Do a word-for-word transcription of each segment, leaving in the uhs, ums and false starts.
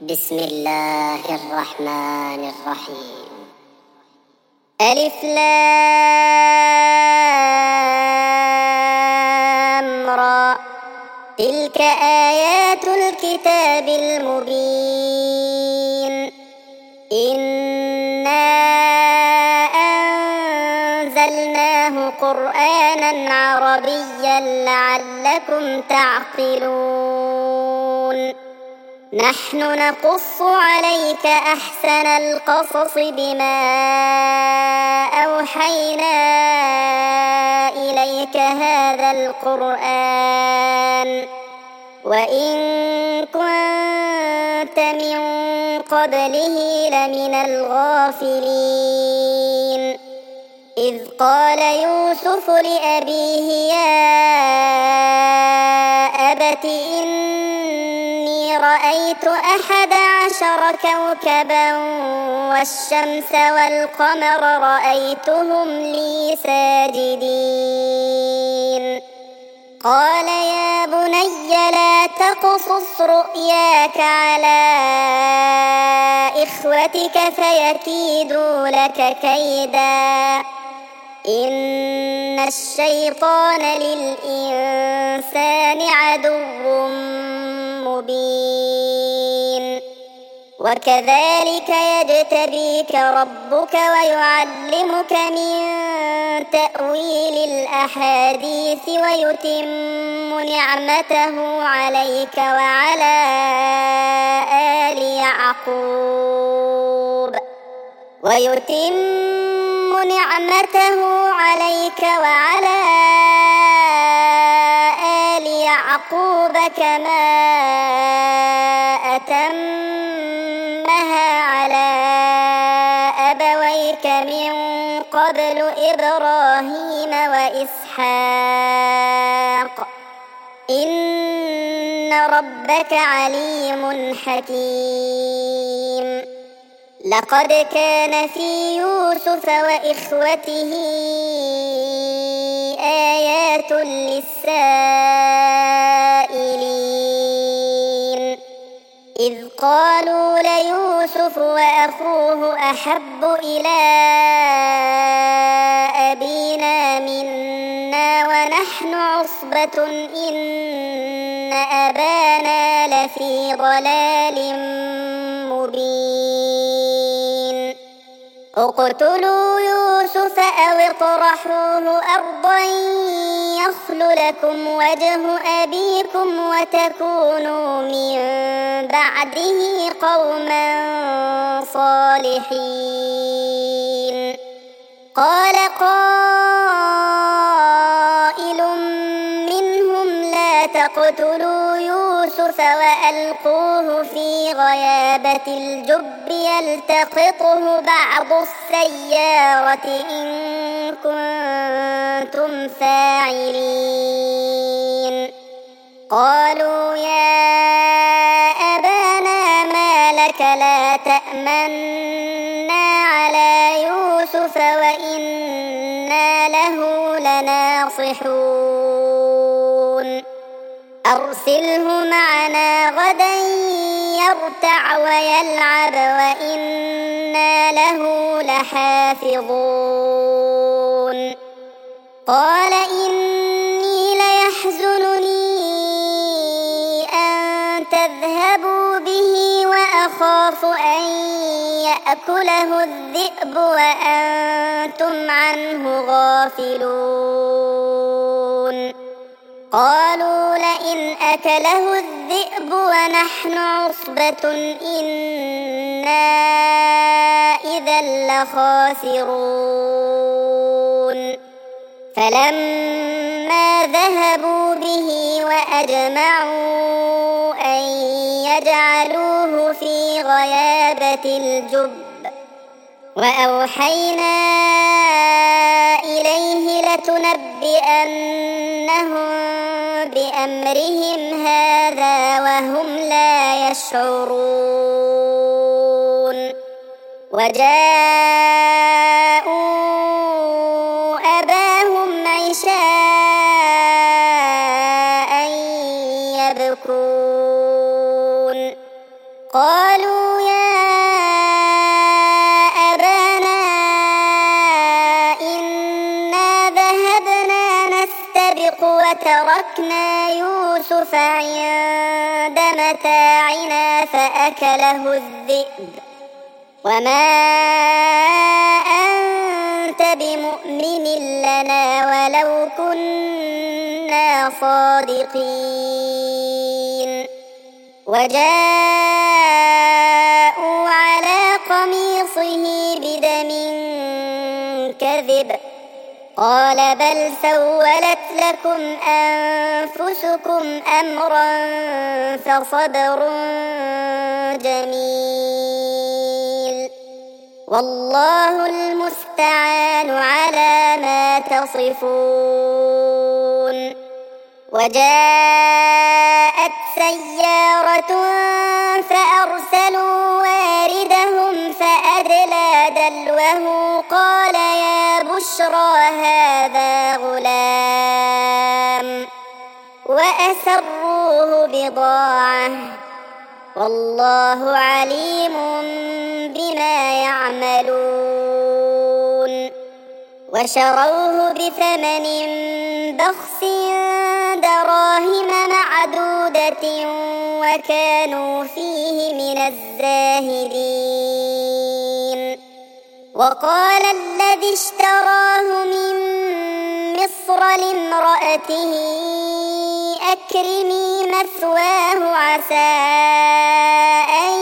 بسم الله الرحمن الرحيم. ألف لام را، تلك آيات الكتاب المبين. إنا أنزلناه قرآنا عربيا لعلكم تعقلون. نحن نقص عليك أحسن القصص بما أوحينا إليك هذا القرآن وإن كنت من قبله لمن الغافلين. إذ قال يوسف لأبيه يا أبت إني رأيت أحد عشر كوكبا والشمس والقمر رأيتهم لي ساجدين. قال يا بني لا تقصص رؤياك على إخوتك فيكيدوا لك كيدا إن الشيطان للإنسان عدو مبين. وكذلك يجتبيك ربك ويعلمك من تأويل الأحاديث ويتم نعمته عليك وعلى آل يعقوب ويتم نعمته عليك وعلى آل يعقوب كما أتمها على أبويك من قبل إبراهيم وإسحاق إن ربك عليم حكيم. لقد كان في يوسف وإخوته آيات للسائلين إذ قالوا ليوسف وأخوه أحب إلى أبينا منا ونحن عصبة إن أبانا لفي ضلال مبين. اقتلوا يوسف أو اطرحوه أرضا يخل لكم وجه أبيكم وتكونوا من بعده قوما صالحين. قال قائل منهم لا تقتلوا يوسف وألقوه في غيابة الجب يلتقطه بعض السيارة إن كنتم فاعلين. قالوا يا أبانا ما لك لا تأمنا على يوسف وإنا له لناصحون. أرسله معنا غدا يرتع ويلعب وإنا له لحافظون. قال إني ليحزنني أن تذهبوا به وأخاف أن يأكله الذئب وأنتم عنه غافلون. قالوا لئن أكله الذئب ونحن عصبة إنا إذا لخاسرون. فلما ذهبوا به وأجمعوا أن يجعلوه في غيابة الجب وأوحينا إليه لتنبئنهم بأمرهم هذا وهم لا يشعرون. وجاءوا أباهم عشاء يبكون. قال قالوا يا أبانا إنا ذهبنا نستبق وتركنا يوسف عند متاعنا فأكله الذئب وما أنت بمؤمن لنا ولو كنا صادقين وجاءوا على قميصه بدم كذب قال بل سولت لكم أنفسكم أمرا فصبر جميل والله المستعان على ما تصفون وجاءت سيارة فأرسلوا واردهم فأدلى دلوه قال يا بشرى هذا غلام وأسروه بضاعة والله عليم بما يعملون وشروه بثمن بخس دراهم معدودة وكانوا فيه من الزاهدين وقال الذي اشتراه من مصر لامرأته أكرمي مثواه عسى أن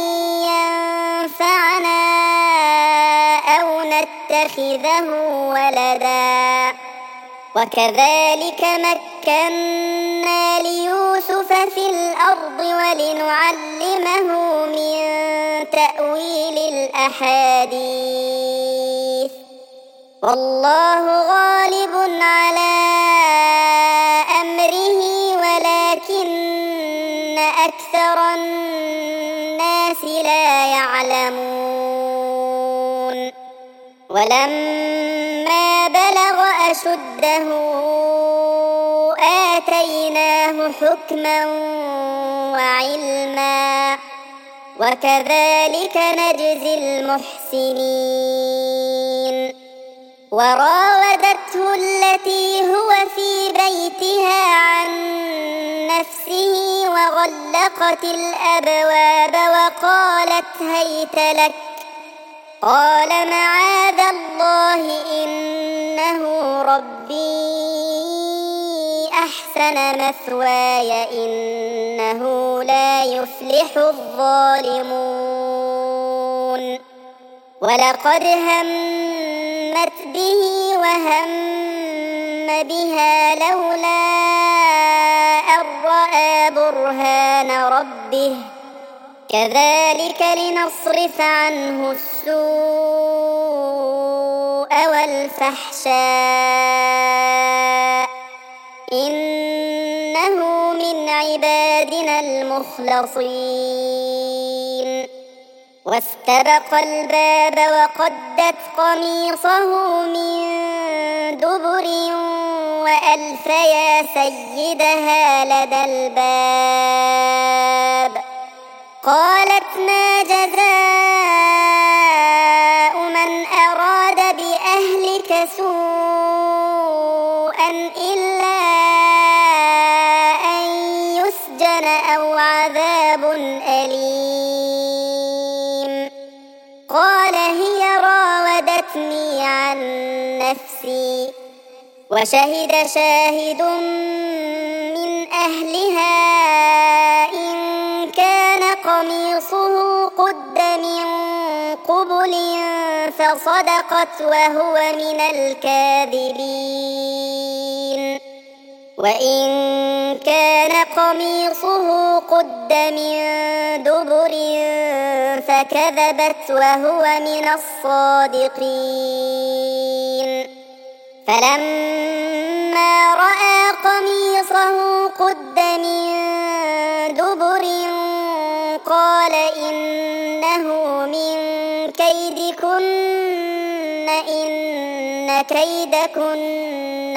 ينفعنا أو نتخذه ولدا وكذلك مكنا ليوسف في الأرض ولنعلمه من تأويل الأحاديث والله غالب على أمره ولكن أكثر الناس لا يعلمون ولما بلغ أشده آتيناه حكما وعلما وكذلك نجزي المحسنين وراودته التي هو في بيتها عن نفسه وغلقت الأبواب وقالت هيت لك قال معاذ الله إنه ربي أحسن مثواي إنه لا يفلح الظالمون ولقد همت به وهم بها لولا أن رأى برهان ربه كذلك لنصرف عنه السوء والفحشاء إنه من عبادنا المخلصين واستبق الباب وقدت قميصه من دبر وألف يا سيدها لدى الباب قالت ما جزاء من أراد بأهلك سوءا إلا أن يسجن أو عذاب أليم قال هي راودتني عن نفسي وشهد شاهد من أهلها إن كان قميصه قد من قبل فصدقت وهو من الكاذبين وإن كان قميصه قد من دبر فكذبت وهو من الصادقين فلما رأى قميصه قد من دبر قال إنه من كيدكن إن كيدكن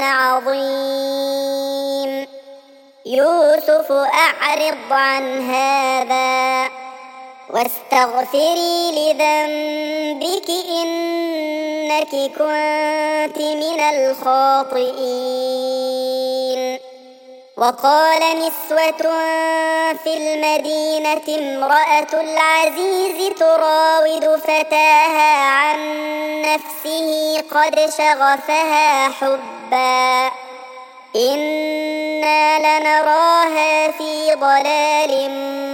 عظيم يوسف أعرض عن هذا واستغفري لذنبك إنك كنت من الخاطئين. وقال نسوة في المدينة امرأة العزيز تراود فتاها عن نفسه قد شغفها حبا إنا لنراها في ضلال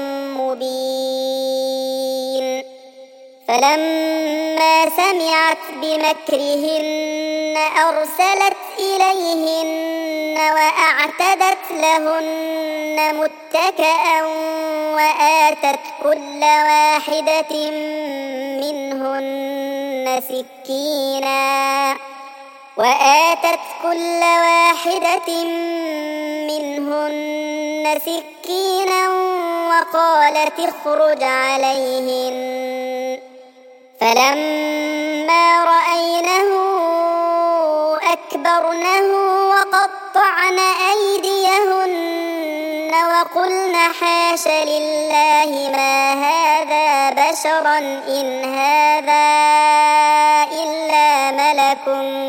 مبين. فلما سمعت بمكرهن أرسلت إليهن وأعتدت لهن متكئا وآتت كل واحدة منهن سكينا وآتت كل واحدة منهن سكينا وقالت اخرج عليهن. فلما رأينه أكبرنه وقطعن أيديهن وقلن حاش لله ما هذا بشرا إن هذا إلا ملك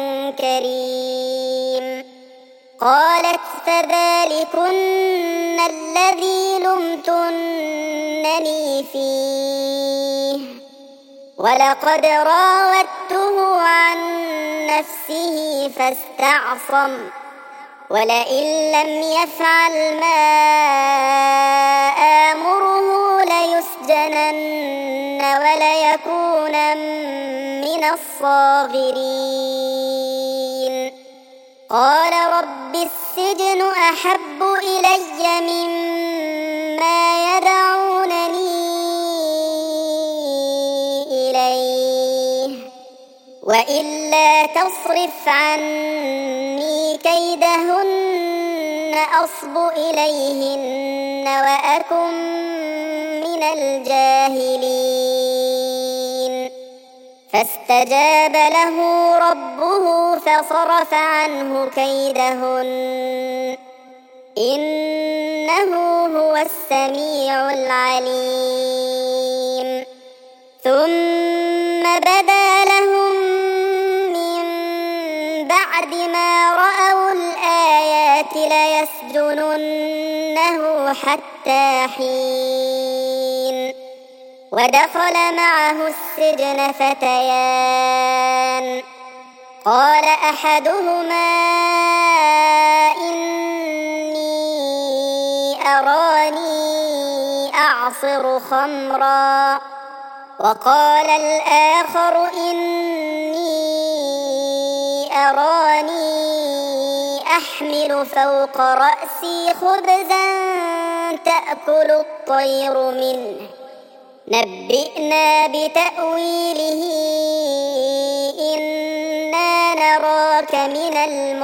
كريم. قالت فذلكن الذي لمتنني فيه ولقد راودته عن نفسه فاستعصم ولئن لم يفعل ما آمره ليسجنن وليكونا من الصاغرين. قال رب السجن أحب إلي مما يدعونني إليه وإلا تصرف عني كيدهن أصب إليهن وأكن من الجاهلين. فاستجاب له ربه فصرف عنه كيدهن إنه هو السميع العليم. ثم بدا لهم من بعد ما رأوا الآيات ليسجننه حتى حين. ودخل معه السجن فتيان قال أحدهما إني أراني أعصر خمرا وقال الآخر إني أراني أحمل فوق رأسي خبزا تأكل الطير منه نبئنا بتأويله إنا نراك من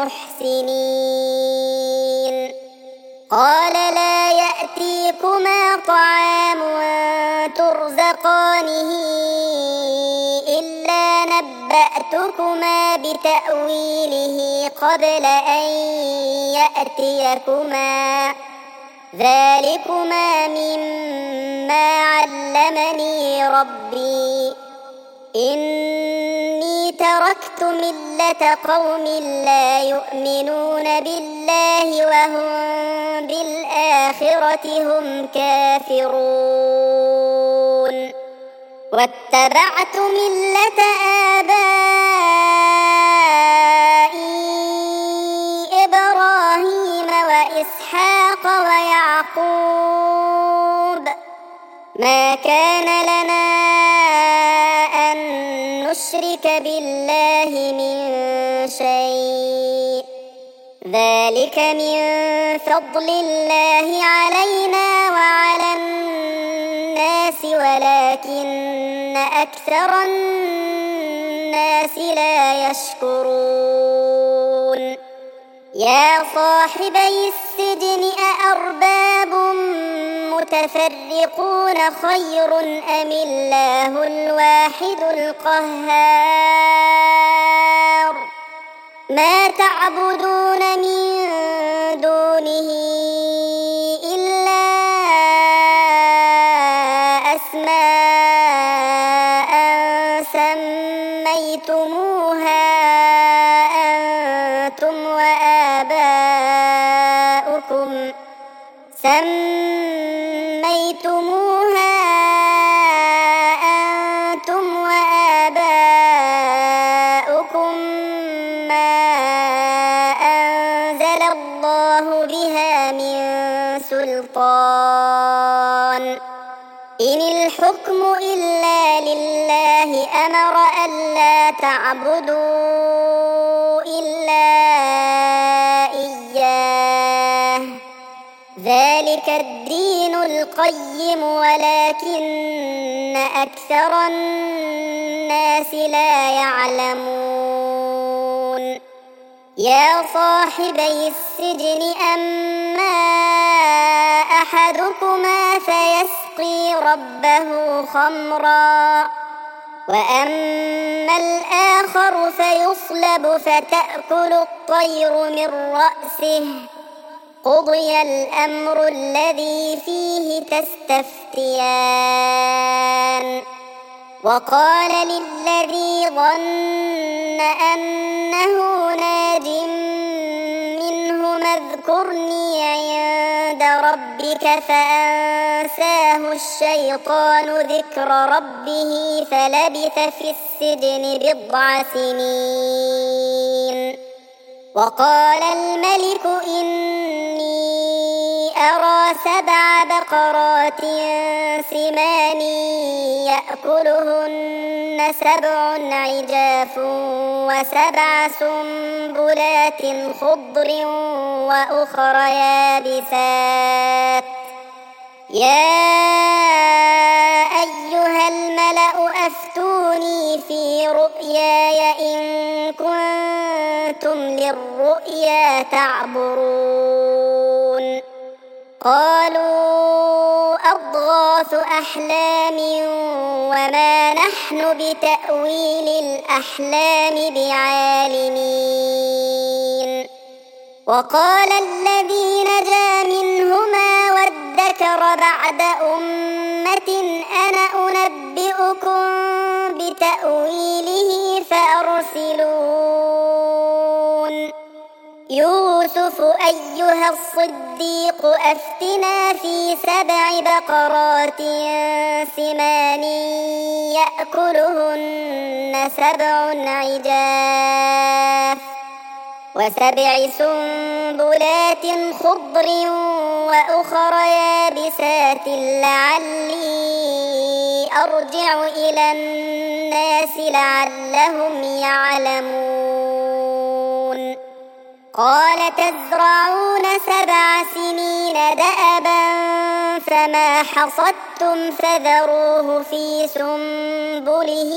المحسنين. قال لا يأتيكما طعام ترزقانه إلا نبأتكما بتأويله قبل أن يأتيكما ذلكما مما علمني ربي إني تركت ملة قوم لا يؤمنون بالله وهم بالآخرة هم كافرون واتبعت ملة آبائي إبراهيم وإسحاق ويعقوب ما كان لنا أن نشرك بالله من شيء ذلك من فضل الله علينا وعلى الناس ولكن أكثر الناس لا يشكرون. يا صاحبي السجن أأرباب متفرقون خير أم الله الواحد القهار ما تعبدون من دونه إلا أسماء سميتموها أنتم وآباؤكم سميتموها أنتم وآباؤكم ما أنزل الله بها من سلطان إن الحكم إلا لله أمر ألا تعبدوا إلا إياه ذلك الدين القيم ولكن أكثر الناس لا يعلمون يا صاحبي السجن أما أحدكما فيسقي ربه خمرا وأما الآخر فيصلب فتأكل الطير من رأسه قضي الأمر الذي فيه تستفتيان وقال للذي ظن أنه ناج منه اذكرني عند ربك فأنساه الشيطان ذكر ربه فلبث في السجن بضع سنين وقال الملك إني أرى سبع بقرات سمان يأكلهن سبع عجاف وسبع سنبلات خضر وأخر يابسات يا أيها الملأ أفتوني في رؤياي إن كنتم للرؤيا تعبرون قالوا أضغاث أحلام وما نحن بتأويل الأحلام بعالمين وقال الذي نجا منهما وادكر بعد أمة أنا أنبئكم بتأويله فأرسلون يوسف أيها الصديق أفتنا في سبع بقرات سمان يأكلهن سبع عجاف وسبع سنبلات خضر وأخر يابسات لعلي أرجع إلى الناس لعلهم يعلمون قال تزرعون سبع سنين دأبا فما حصدتم فذروه في سنبله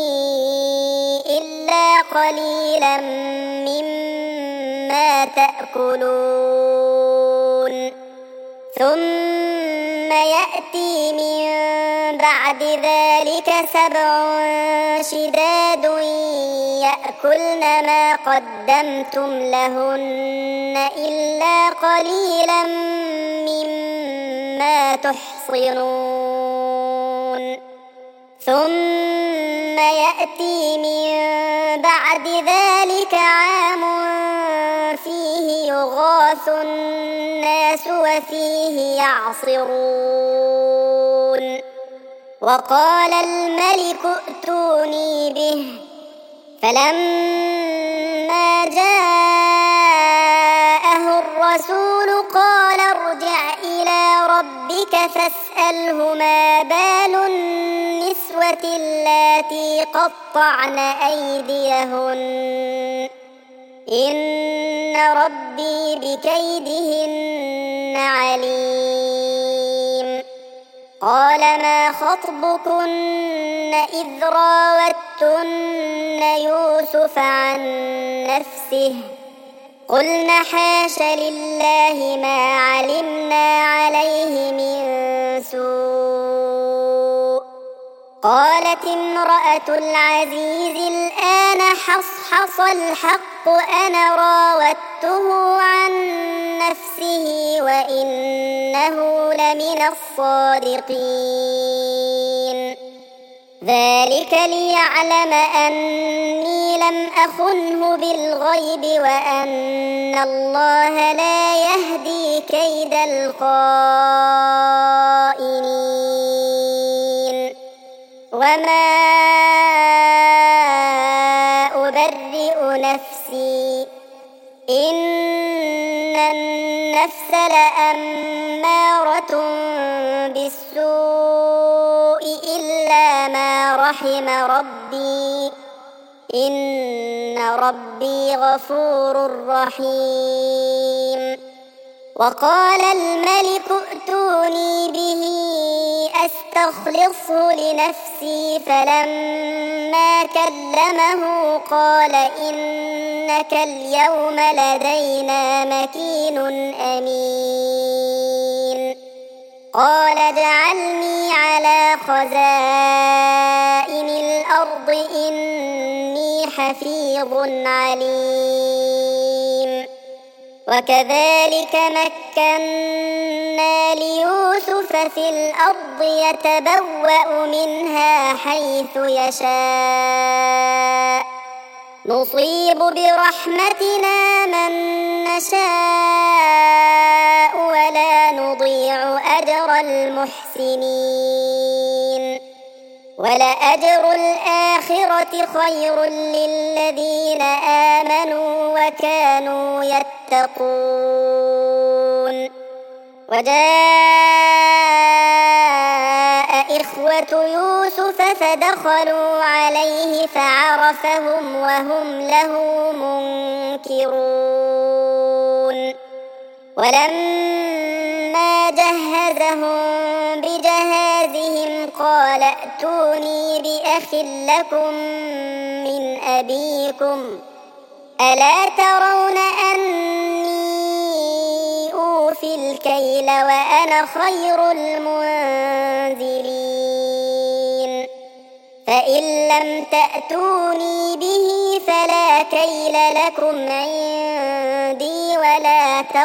إلا قليلا مما تأكلون ثم يأتي من بعد ذلك سبع شداد يأكلن ما قدمتم لهن إلا قليلا مما تحصنون ثم يأتي من بعد ذلك عام فيه يغاث الناس وفيه يعصرون وقال الملك ائتوني به فلما جاءه الرسول قال ارجع إلى ربك فاسأله ما بال النسوة اللاتي قطعن أيديهن إن ربي بكيدهن عليم قال ما خطبكن إذ راوتن يوسف عن نفسه قلن حاش لله ما علمنا عليه من سوء قالت امرأة العزيز الآن حصحص الحق أنا راودته عن نفسه وإنه لمن الصادقين ذلك ليعلم أني لم أخنه بالغيب وأن الله لا يهدي كيد الخائنين وما أبرئ نفسي إن النفس لأمارة بالسوء إلا ما رحم ربي إن ربي غفور رحيم وقال الملك ائتوني به أستخلصه لنفسي فلما كلمه قال إنك اليوم لدينا مكين أمين قال اجعلني على خزائن الأرض إني حفيظ عليم وكذلك مكنا ليوسف في الأرض يتبوأ منها حيث يشاء نصيب برحمتنا من نشاء ولا نضيع أجر المحسنين ولأجر الآخرة خير للذين آمنوا وكانوا يتقون وجاء إخوة يوسف فدخلوا عليه فعرفهم وهم له منكرون ولما جهزهم بجهازهم قال ائتوني بأخ لكم من أبيكم ألا ترون أني أوفي الكيل وأنا خير المنزلين فإن لم تأتوني به فلا كيل لكم عندي ولا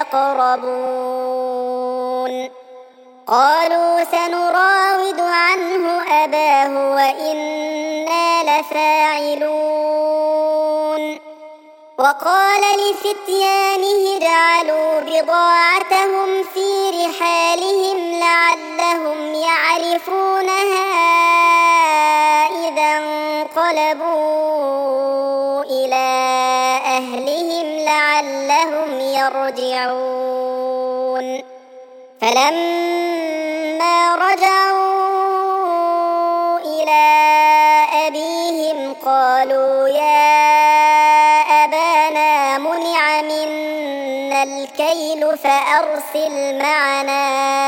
تقربون قالوا سنراود عنه أباه وإنا لفاعلون وقال لفتيانه اجعلوا بضاعتهم في رحالهم لعلهم يعرفونها إذا انقلبوا إلى أهلهم لعلهم يرجعون فلما رجعوا إلى أبيهم قالوا يا أبانا منع منا الكيل فأرسل معنا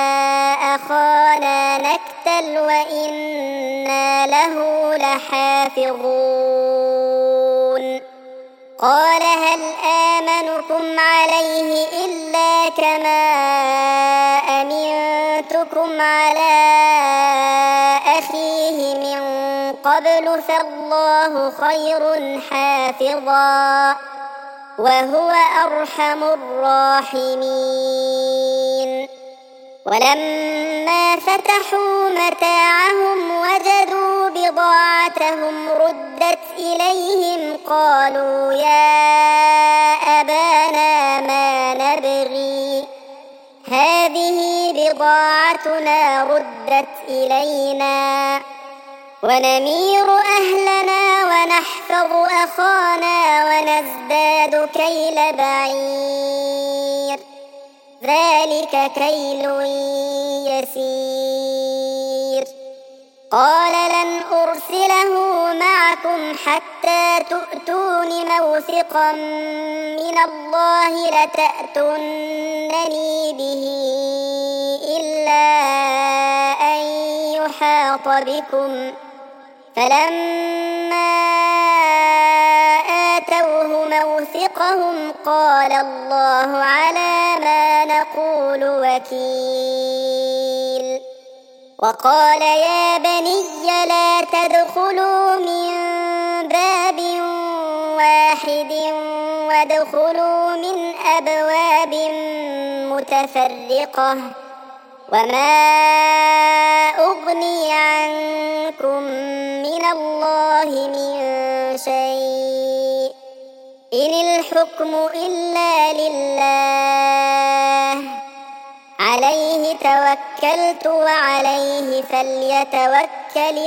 أخانا نكتل وإنا له لحافظون قال هل آمنكم عليه إلا كما أمنتكم على أخيه من قبل فالله خير حافظا وهو أرحم الراحمين ولما فتحوا متاعهم وجدوا بضاعتهم ردت إليهم قالوا يا أبانا ما نبغي هذه بضاعتنا ردت إلينا ونمير أهلنا ونحفظ أخانا ونزداد كيل بعير ذلك كيل يسير قال لن أرسله معكم حتى تؤتون موثقا من الله لتأتونني به إلا أن يحاط بكم فلما آتوه موثقهم قال الله على ما نقول وكيل وقال يا بني لا تدخلوا من باب واحد وادخلوا من أبواب متفرقة وما أغني عنكم من من الله من شيء إن الحكم إلا لله عليه توكلت وعليه فليتوكل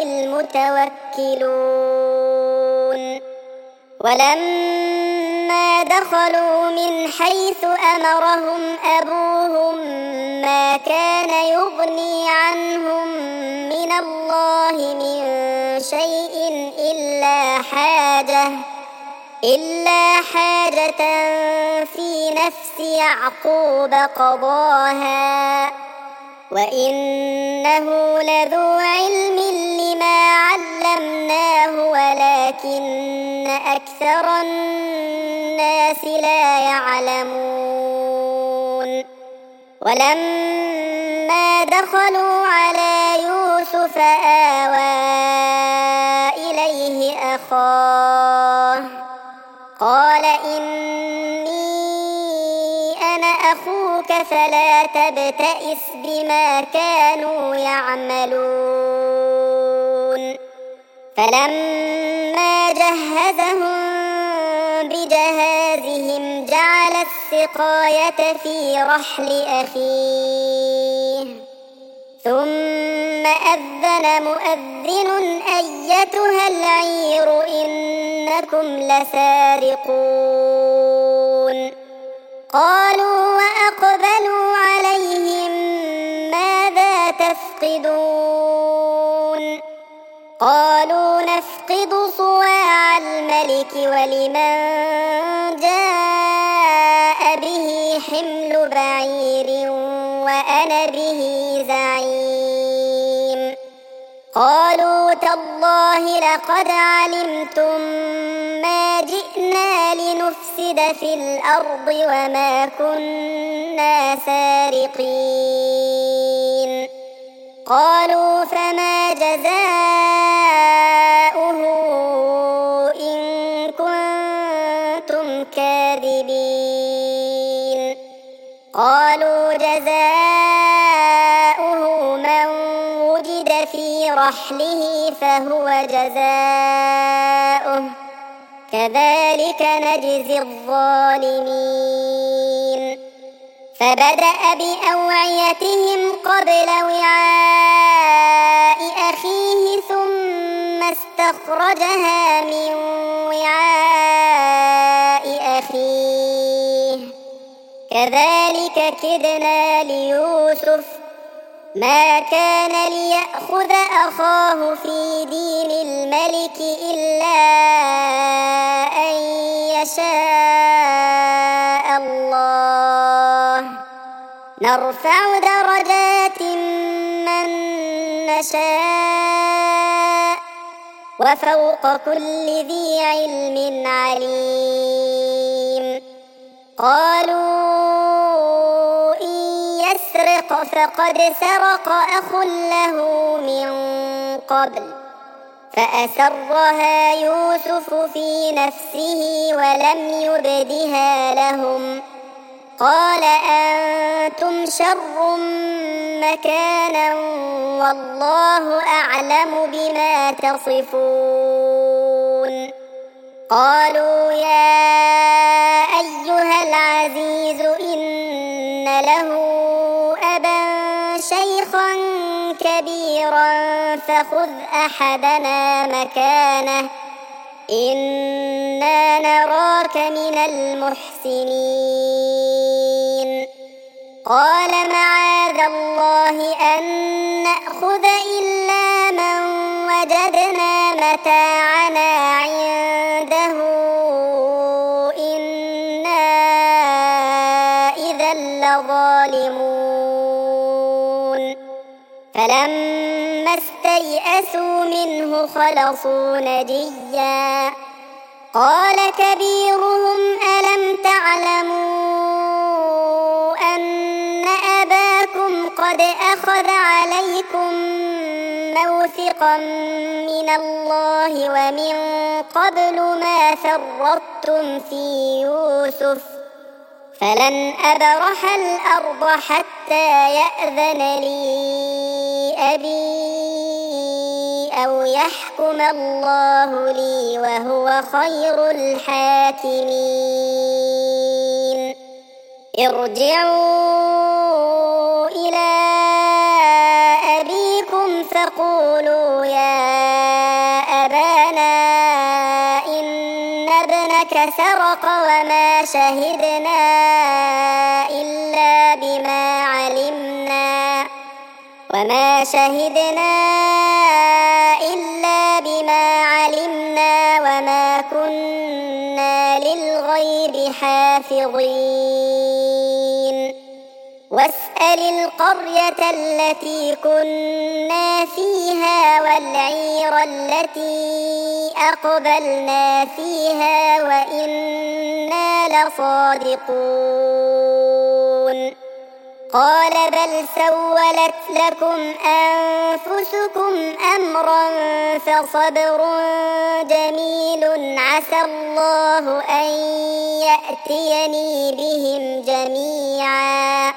المتوكلون ولما دخلوا من حيث أمرهم أبوهم ما كان يغني عنهم من الله من شيء إلا حاجة إلا حاجة في نفس يعقوب قضاها وإنه لذو علم لما علمناه ولكن أكثر الناس لا يعلمون ولما دخلوا على يوسف آوى إليه أخاه قال إني أنا أخوك فلا تبتئس بما كانوا يعملون فلما جهزهم بجهازهم جعل السقاية في رحل أخيه ثم أذن مؤذن أيتها العير إنكم لسارقون قالوا وأقبلوا عليهم ماذا تفقدون قالوا نفقد صواع الملك ولمن جاء به حمل بعير وأنا به زعيم قالوا تالله لقد علمتم ما جئنا لنفسد في الأرض وما كنا سارقين قالوا فما جزاؤه إن كنتم كاذبين قالوا جزاؤه من وجد في رحله فهو جزاؤه كذلك نجزي الظالمين فبدأ بأوعيتهم قبل وعاء أخيه ثم استخرجها من وعاء أخيه كذلك كدنا ليوسف ما كان ليأخذ أخاه في دين الملك إلا أن يشاء الله نرفع درجات من نشاء وفوق كل ذي علم عليم قالوا إن يسرق فقد سرق أخ له من قبل فأسرها يوسف في نفسه ولم يبدها لهم قال أنتم شر مكانا والله أعلم بما تصفون قالوا يا أيها العزيز إن له أبا شيخا كبيرا فخذ أحدنا مكانه إنا نراك من المحسنين قال معاذ الله أن نأخذ إلا من وجدنا متاعنا عنده إنا إذا لظالمون فلما استيئسوا منه خلصوا نجيا قال كبيرهم ألم تعلموا أن أباكم قد أخذ عليكم موثقا من الله ومن قبل ما فرطتم في يوسف فلن أبرح الأرض حتى يأذن لي أبي أو يحكم الله لي وهو خير الحاكمين ارجعوا إلى أبيكم فقولوا يا أبانا إن ابنك سرق وما شهدنا إلا بما علمنا وما شهدنا إلا بما علمنا وما كنا للغيب حافظين واسأل القرية التي كنا فيها والعير التي أقبلنا فيها وإنا لصادقون قال بل سولت لكم أنفسكم أمرا فصبر جميل عسى الله أن يأتيني بهم جميعا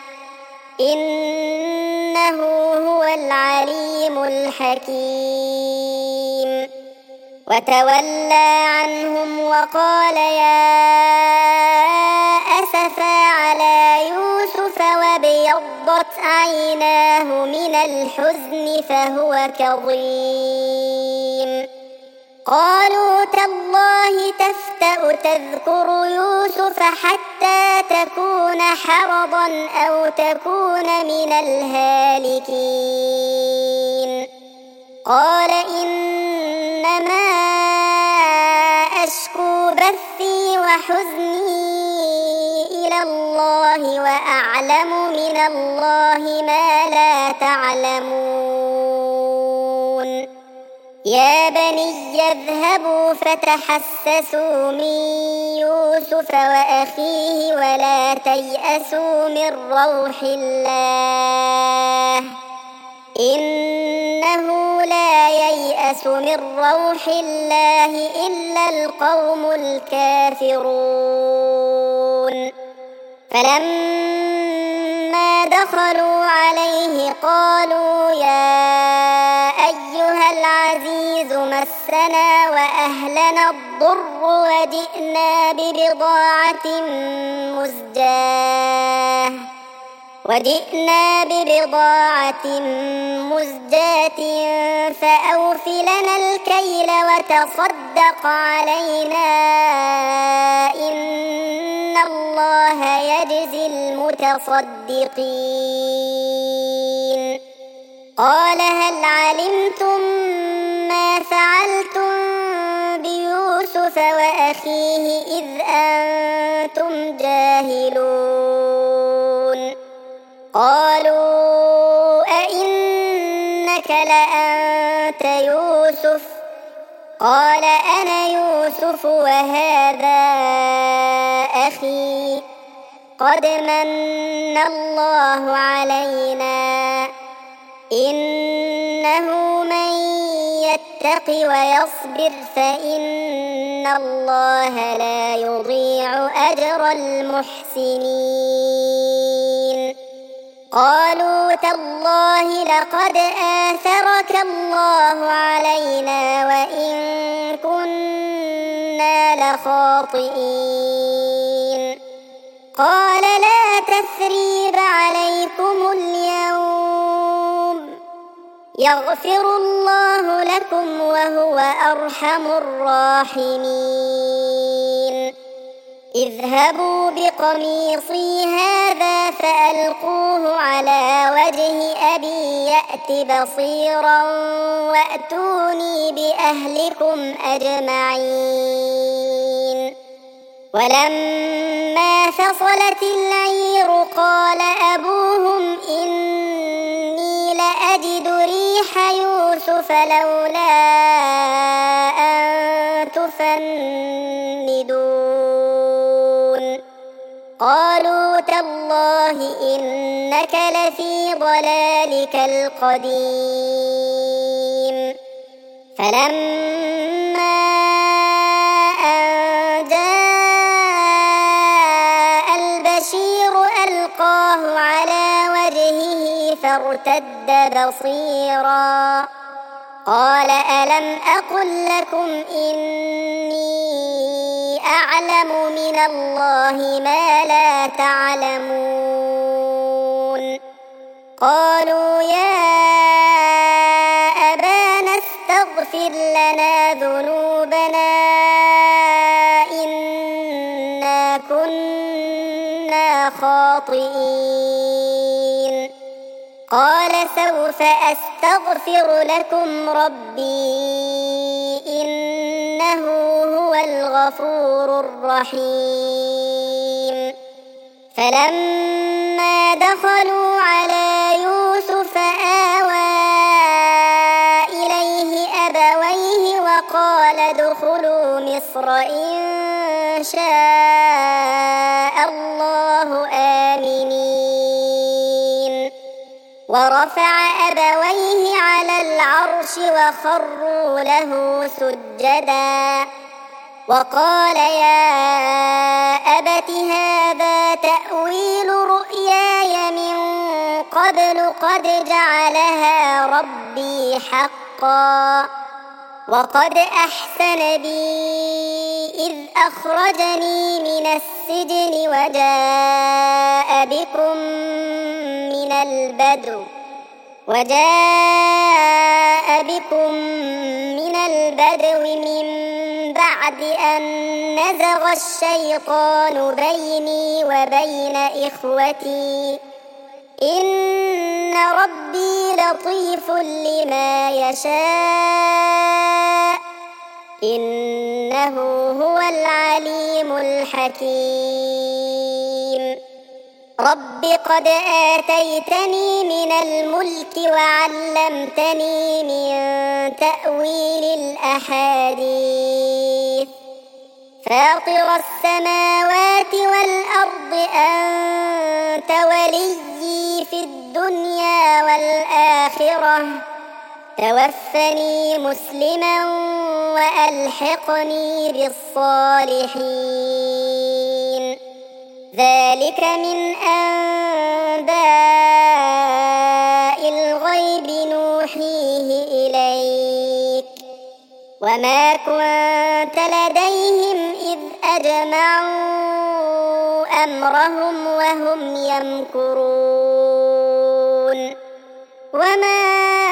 إنه هو العليم الحكيم وتولى عنهم وقال يا أسفا على يوسف وابيضت عيناه من الحزن فهو كظيم قالوا تالله تفتأ تذكر يوسف حتى تكون حرضا أو تكون من الهالكين قال إنما أشكو بثي وحزني إلى الله وأعلم من الله ما لا تعلمون يا بني اذهبوا فتحسسوا من يوسف وأخيه ولا تيأسوا من روح الله إنه لا ييأس من روح الله إلا القوم الكافرون فلما دخلوا عليه قالوا يا أيها العزيز مسنا وأهلنا الضر وجئنا ببضاعة مزجاة وجئنا ببضاعة مزجاة فأوف لنا الكيل وتصدق علينا إن الله يجزي المتصدقين قال هل علمتم ما فعلتم بيوسف وأخيه إذ أنتم جاهلون قالوا أئنك لأنت يوسف قال أنا يوسف وهذا أخي قد من الله علينا إنه من يتق ويصبر فإن الله لا يضيع أجر المحسنين قالوا تالله لقد آثرك الله علينا وإن كنا لخاطئين قال لا تثريب عليكم اليوم يغفر الله لكم وهو أرحم الراحمين اذهبوا بقميصي هذا فألقوه على وجه أبي يأت بصيرا وأتوني بأهلكم أجمعين ولما فصلت العير قال أبوهم إني لأجد ريح يوسف لولا أن تفندون قالوا تالله إنك لفي ضلالك القديم فلما أن جاء البشير ألقاه على وجهه فارتد بصيرا قال ألم أقل لكم إني أعلم من الله ما لا تعلمون قالوا يا أبانا استغفر لنا ذنوبنا إنا كنا خاطئين قال سوف أستغفر لكم ربي إنه هو الغفور الرحيم فلما دخلوا على يوسف آوى إليه أبويه وقال ادخلوا مصر إن شاء الله آمنين ورفع أبويه على العرش وخروا له سجدا وقال يا أبت هذا تأويل رؤياي من قبل قد جعلها ربي حقا وقد أحسن بي إذ أخرجني من السجن وجاء بكم من البدو وجاء بكم من البدو من بعد أن نزغ الشيطان بيني وبين إخوتي إن ربي لطيف لما يشاء إنه هو العليم الحكيم رب قد آتيتني من الملك وعلمتني من تأويل الأحاديث فاطر السماوات والأرض أنت وليي في الدنيا والآخرة توفني مسلما وألحقني بالصالحين ذلك من أنباء الغيب نوحيه إليك وما كنت لديهم إذ أجمعوا أمرهم وهم يمكرون وما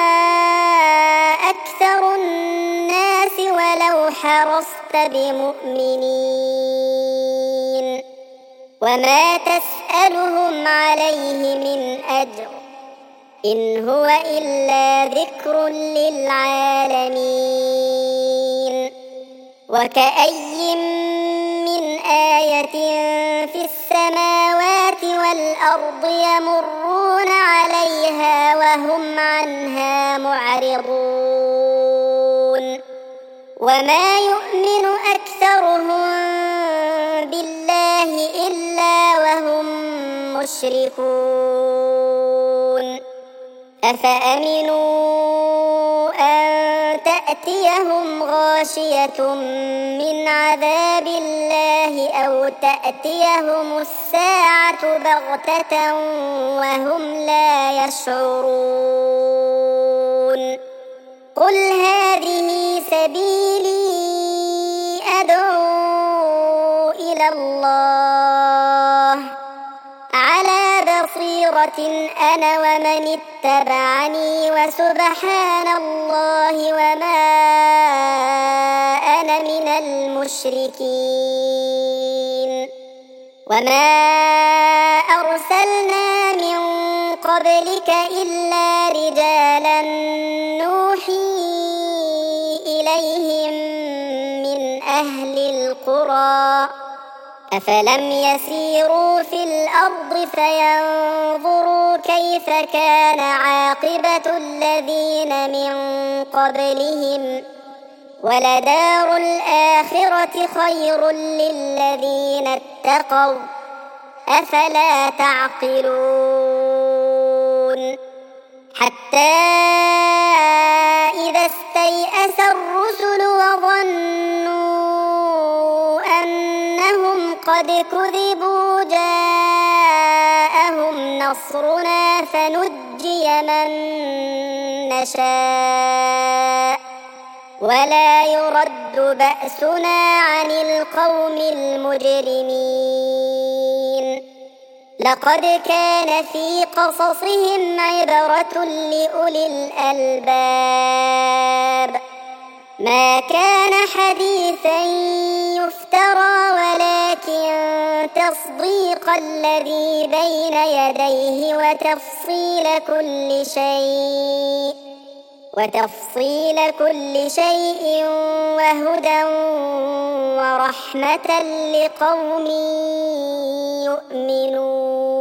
أكثر الناس ولو حرصت بمؤمنين وما تسألهم عليه من أجر إن هو إلا ذكر للعالمين وكأي من آية في السماوات والأرض يمرون عليها وهم عنها معرضون وما يؤمن أكثرهم بالله إلا وهم مشركون أفأمنوا أن تأتيهم غاشية من عذاب الله أو تأتيهم الساعة بغتة وهم لا يشعرون قل هذه سبيلي أدعو إلى الله على بصيرة أنا ومن اتبعني وسبحان الله وما أنا من المشركين وما أرسلنا من قبلك إلا رجالا نوحي إليهم من أهل القرى أفلم يسيروا في الأرض فينظروا كيف كان عاقبة الذين من قبلهم ولدار الآخرة خير للذين اتقوا أفلا تعقلون حتى إذا استيأس الرسل وظنوا أنهم قد كذبوا جاءهم نصرنا فنجي نهدي من نشاء ولا يرد بأسنا عن القوم المجرمين. لقد كان في قصصهم عبرة لأولي الألباب ما كان حديثا يفترى ولكن تصديق الذي بين يديه وتفصيل كل شيء وتفصيل كل شيء وهدى ورحمة لقوم يؤمنون.